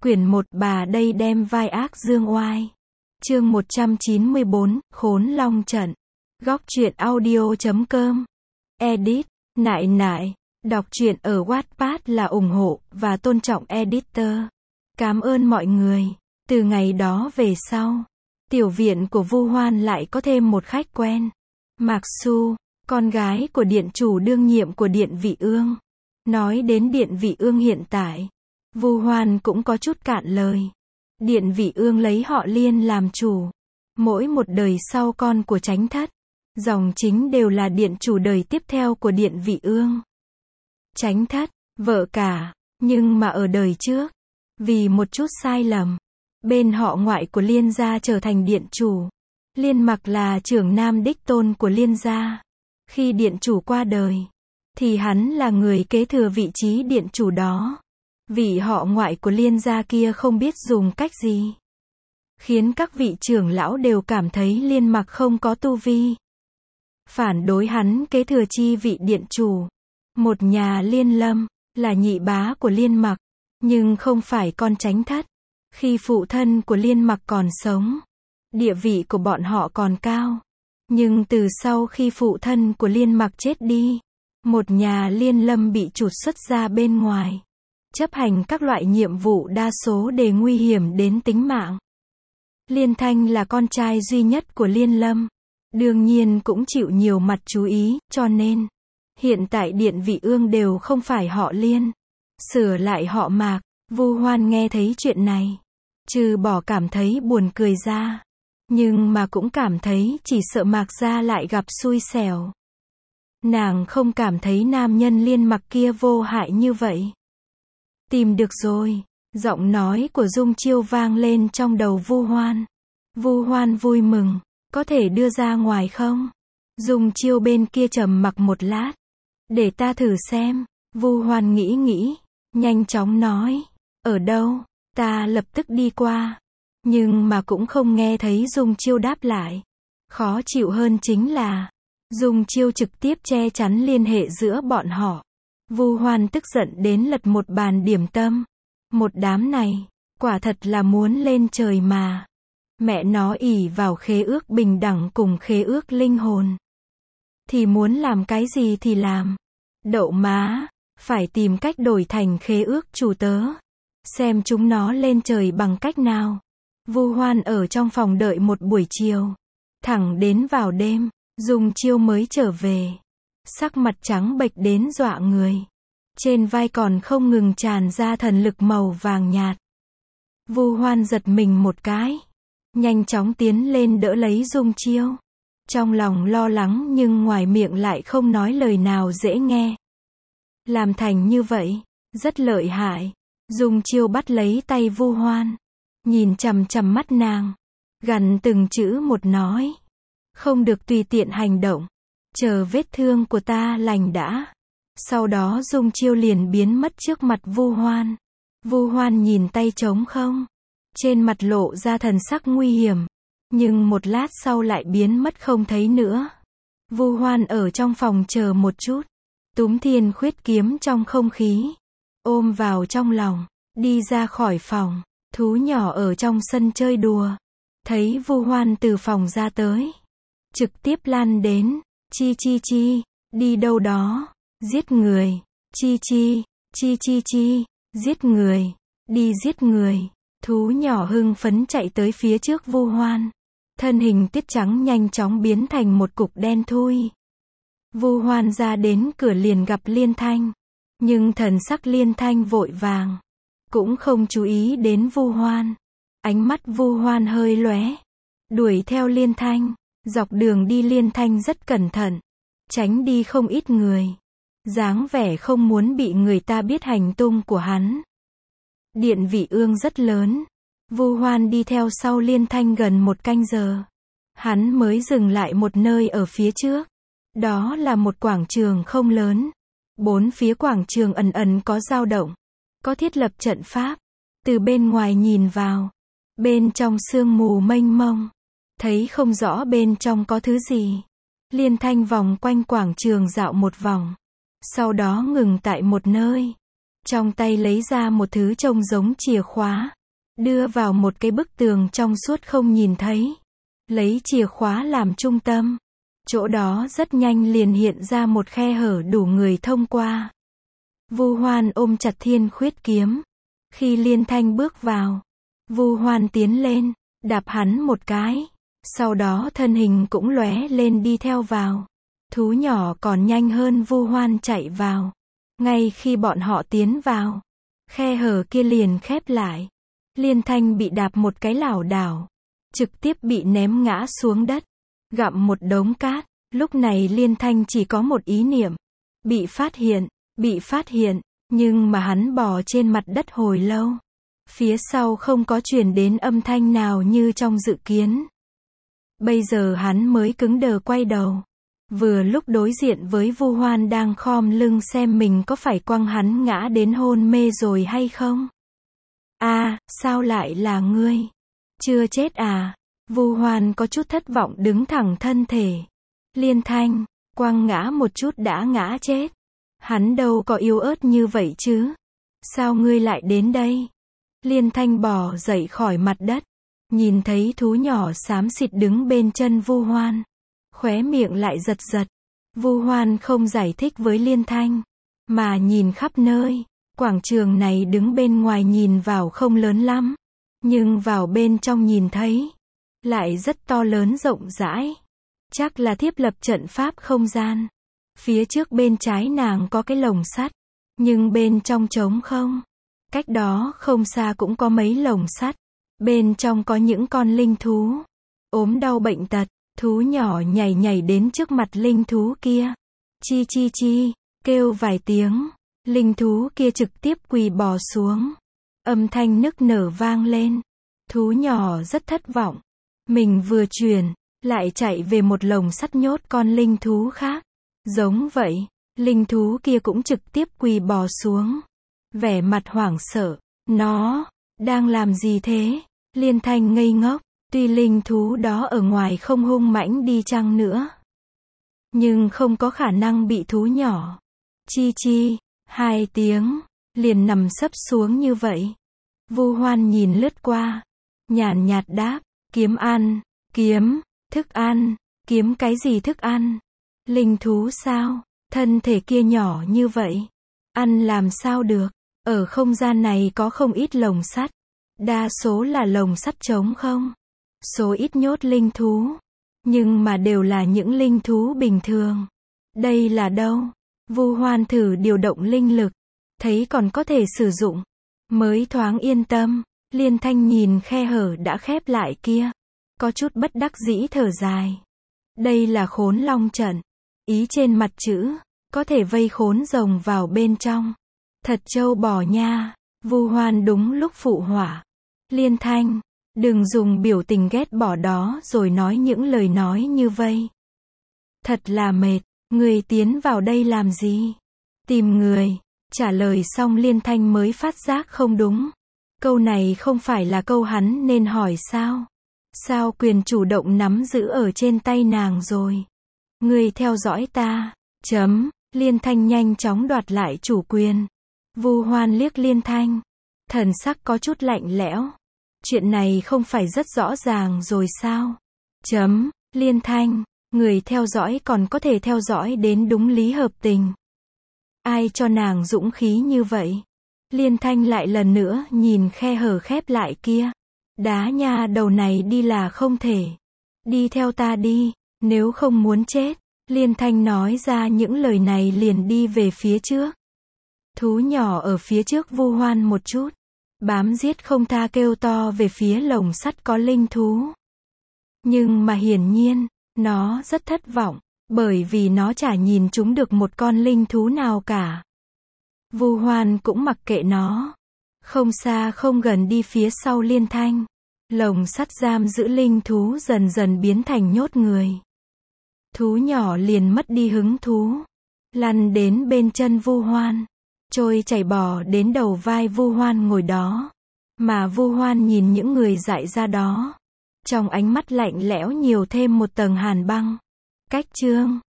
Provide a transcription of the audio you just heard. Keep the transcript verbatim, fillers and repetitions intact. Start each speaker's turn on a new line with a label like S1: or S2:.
S1: Quyển một bà đây đem vai ác dương oai. Chương một trăm chín mươi bốn, Khốn Long Trận. Góc truyện audio chấm com. Edit, nại nại. Đọc truyện ở Wattpad là ủng hộ và tôn trọng editor. Cảm ơn mọi người. Từ ngày đó về sau, tiểu viện của Vu Hoan lại có thêm một khách quen. Mạc Xu, con gái của điện chủ đương nhiệm của Điện Vị Ương. Nói đến Điện Vị Ương hiện tại, Vu Hoan cũng có chút cạn lời. Điện Vị Ương lấy họ Liên làm chủ. Mỗi một đời sau con của Chánh Thất, dòng chính đều là điện chủ đời tiếp theo của Điện Vị Ương. Chánh Thất, vợ cả, nhưng mà ở đời trước, vì một chút sai lầm, bên họ ngoại của Liên gia trở thành điện chủ. Liên Mặc là trưởng nam đích tôn của Liên gia. Khi điện chủ qua đời, thì hắn là người kế thừa vị trí điện chủ đó. Vị họ ngoại của Liên gia kia không biết dùng cách gì, khiến các vị trưởng lão đều cảm thấy Liên Mặc không có tu vi, phản đối hắn kế thừa chi vị điện chủ. Một nhà Liên Lâm, là nhị bá của Liên Mặc, nhưng không phải con Chánh Thất. Khi phụ thân của Liên Mặc còn sống, địa vị của bọn họ còn cao. Nhưng từ sau khi phụ thân của Liên Mặc chết đi, một nhà Liên Lâm bị trục xuất ra bên ngoài, chấp hành các loại nhiệm vụ đa số đều nguy hiểm đến tính mạng. Liên Thanh là con trai duy nhất của Liên Lâm, đương nhiên cũng chịu nhiều mặt chú ý, cho nên hiện tại Điện Vị Ương đều không phải họ Liên, sửa lại họ Mạc. Vu Hoan nghe thấy chuyện này, trừ bỏ cảm thấy buồn cười ra, nhưng mà cũng cảm thấy chỉ sợ Mạc gia lại gặp xui xẻo. Nàng không cảm thấy nam nhân Liên Mặc kia vô hại như vậy. Tìm được rồi, giọng nói của Dung Chiêu vang lên trong đầu Vu Hoan. Vu Hoan vui mừng, có thể đưa ra ngoài không? Dung Chiêu bên kia trầm mặc một lát. Để ta thử xem. Vu Hoan nghĩ nghĩ, nhanh chóng nói. Ở đâu? Ta lập tức đi qua. Nhưng mà cũng không nghe thấy Dung Chiêu đáp lại. Khó chịu hơn chính là Dung Chiêu trực tiếp che chắn liên hệ giữa bọn họ. Vu Hoan tức giận đến lật một bàn điểm tâm. Một đám này, quả thật là muốn lên trời mà. Mẹ nó ỷ vào khế ước bình đẳng cùng khế ước linh hồn, thì muốn làm cái gì thì làm. Đậu má, phải tìm cách đổi thành khế ước chủ tớ. Xem chúng nó lên trời bằng cách nào. Vu Hoan ở trong phòng đợi một buổi chiều. Thẳng đến vào đêm, Dung Chiêu mới trở về. Sắc mặt trắng bệch đến dọa người. Trên vai còn không ngừng tràn ra thần lực màu vàng nhạt. Vu Hoan giật mình một cái, nhanh chóng tiến lên đỡ lấy Dung Chiêu. Trong lòng lo lắng nhưng ngoài miệng lại không nói lời nào dễ nghe. Làm thành như vậy, rất lợi hại. Dung Chiêu bắt lấy tay Vu Hoan, nhìn chằm chằm mắt nàng, gằn từng chữ một nói. Không được tùy tiện hành động, chờ vết thương của ta lành đã. Sau đó Dung Chiêu liền biến mất trước mặt Vu Hoan. Vu Hoan nhìn tay trống không, trên mặt lộ ra thần sắc nguy hiểm, nhưng một lát sau lại biến mất không thấy nữa. Vu Hoan ở trong phòng chờ một chút, túm Thiên Khuyết kiếm trong không khí, ôm vào trong lòng, đi ra khỏi phòng. Thú nhỏ ở trong sân chơi đùa, thấy Vu Hoan từ phòng ra tới, trực tiếp lan đến. Chi chi chi, đi đâu đó? Giết người. Chi chi, chi chi chi, giết người. Đi giết người. Thú nhỏ hưng phấn chạy tới phía trước Vu Hoan. Thân hình tiết trắng nhanh chóng biến thành một cục đen thui. Vu Hoan ra đến cửa liền gặp Liên Thanh. Nhưng thần sắc Liên Thanh vội vàng, cũng không chú ý đến Vu Hoan. Ánh mắt Vu Hoan hơi lóe, đuổi theo Liên Thanh. Dọc đường đi Liên Thanh rất cẩn thận, tránh đi không ít người, dáng vẻ không muốn bị người ta biết hành tung của hắn. Điện Vị Ương rất lớn. Vu Hoan đi theo sau Liên Thanh gần một canh giờ. Hắn mới dừng lại một nơi ở phía trước. Đó là một quảng trường không lớn. Bốn phía quảng trường ẩn ẩn có dao động, có thiết lập trận pháp. Từ bên ngoài nhìn vào, bên trong sương mù mênh mông, thấy không rõ bên trong có thứ gì. Liên Thanh vòng quanh quảng trường dạo một vòng, sau đó ngừng tại một nơi. trong tay lấy ra một thứ trông giống chìa khóa, đưa vào một cái bức tường trong suốt không nhìn thấy. Lấy chìa khóa làm trung tâm. Chỗ đó rất nhanh liền hiện ra một khe hở đủ người thông qua. Vu Hoan ôm chặt Thiên Khuyết kiếm. Khi Liên Thanh bước vào, Vu Hoan tiến lên, đạp hắn một cái. Sau đó thân hình cũng lóe lên đi theo vào. Thú nhỏ còn nhanh hơn Vu Hoan chạy vào. Ngay khi bọn họ tiến vào, khe hở kia liền khép lại. Liên Thanh bị đạp một cái lảo đảo, trực tiếp bị ném ngã xuống đất, gặm một đống cát. Lúc này Liên Thanh chỉ có một ý niệm, bị phát hiện, bị phát hiện, nhưng mà hắn bò trên mặt đất hồi lâu. Phía sau không có truyền đến âm thanh nào như trong dự kiến. Bây giờ hắn mới cứng đờ quay đầu. Vừa lúc đối diện với Vu Hoan đang khom lưng xem mình có phải quăng hắn ngã đến hôn mê rồi hay không. A, à, sao lại là ngươi? Chưa chết à? Vu Hoan có chút thất vọng đứng thẳng thân thể. Liên Thanh, quăng ngã một chút đã ngã chết. Hắn đâu có yếu ớt như vậy chứ. Sao ngươi lại đến đây? Liên Thanh bò dậy khỏi mặt đất. Nhìn thấy thú nhỏ xám xịt đứng bên chân Vu Hoan. Khóe miệng lại giật giật. Vu Hoan không giải thích với Liên Thanh, mà nhìn khắp nơi. Quảng trường này đứng bên ngoài nhìn vào không lớn lắm, nhưng vào bên trong nhìn thấy lại rất to lớn rộng rãi. Chắc là thiết lập trận pháp không gian. Phía trước bên trái nàng có cái lồng sắt, nhưng bên trong trống không. Cách đó không xa cũng có mấy lồng sắt. Bên trong có những con linh thú ốm đau bệnh tật. Thú nhỏ nhảy nhảy đến trước mặt linh thú kia. Chi chi chi, kêu vài tiếng. Linh thú kia trực tiếp quỳ bò xuống. Âm thanh nức nở vang lên. Thú nhỏ rất thất vọng. Mình vừa chuyển, lại chạy về một lồng sắt nhốt con linh thú khác. Giống vậy, linh thú kia cũng trực tiếp quỳ bò xuống. Vẻ mặt hoảng sợ. Nó đang làm gì thế? Liên Thanh ngây ngốc. Tuy linh thú đó ở ngoài không hung mãnh đi chăng nữa, nhưng không có khả năng bị thú nhỏ chi chi hai tiếng liền nằm sấp xuống như vậy. Vu Hoan nhìn lướt qua, nhàn nhạt đáp, kiếm ăn, kiếm, thức ăn, kiếm cái gì thức ăn? Linh thú sao? Thân thể kia nhỏ như vậy, ăn làm sao được? Ở không gian này có không ít lồng sắt, đa số là lồng sắt trống không. Số ít nhốt linh thú, nhưng mà đều là những linh thú bình thường. Đây là đâu? Vu Hoan thử điều động linh lực, thấy còn có thể sử dụng, mới thoáng yên tâm. Liên Thanh nhìn khe hở đã khép lại kia, có chút bất đắc dĩ thở dài. Đây là khốn long trận, ý trên mặt chữ, có thể vây khốn rồng vào bên trong. Thật trâu bò nha. Vu Hoan đúng lúc phụ họa. Liên Thanh, đừng dùng biểu tình ghét bỏ đó rồi nói những lời nói như vây. Thật là mệt, người tiến vào đây làm gì? Tìm người. Trả lời xong Liên Thanh mới phát giác không đúng. Câu này không phải là câu hắn nên hỏi sao? Sao quyền chủ động nắm giữ ở trên tay nàng rồi? Người theo dõi ta. Chấm. Liên Thanh nhanh chóng đoạt lại chủ quyền. Vu Hoan liếc Liên Thanh. Thần sắc có chút lạnh lẽo. Chuyện này không phải rất rõ ràng rồi sao? Chấm. Liên Thanh, người theo dõi còn có thể theo dõi đến đúng lý hợp tình. Ai cho nàng dũng khí như vậy? Liên Thanh lại lần nữa nhìn khe hở khép lại kia. Đá nha đầu này đi là không thể. Đi theo ta đi, nếu không muốn chết. Liên Thanh nói ra những lời này liền đi về phía trước. Thú nhỏ ở phía trước Vu Hoan một chút, bám giết không tha kêu to về phía lồng sắt có linh thú. Nhưng mà hiển nhiên, nó rất thất vọng, bởi vì nó chả nhìn chúng được một con linh thú nào cả. Vu Hoan cũng mặc kệ nó. Không xa không gần đi phía sau Liên Thanh. Lồng sắt giam giữ linh thú dần dần biến thành nhốt người. Thú nhỏ liền mất đi hứng thú. Lăn đến bên chân Vu Hoan. Trôi chảy bò đến đầu vai Vu Hoan ngồi đó. Mà Vu Hoan nhìn những người dại ra đó. Trong ánh mắt lạnh lẽo nhiều thêm một tầng hàn băng. Cách chương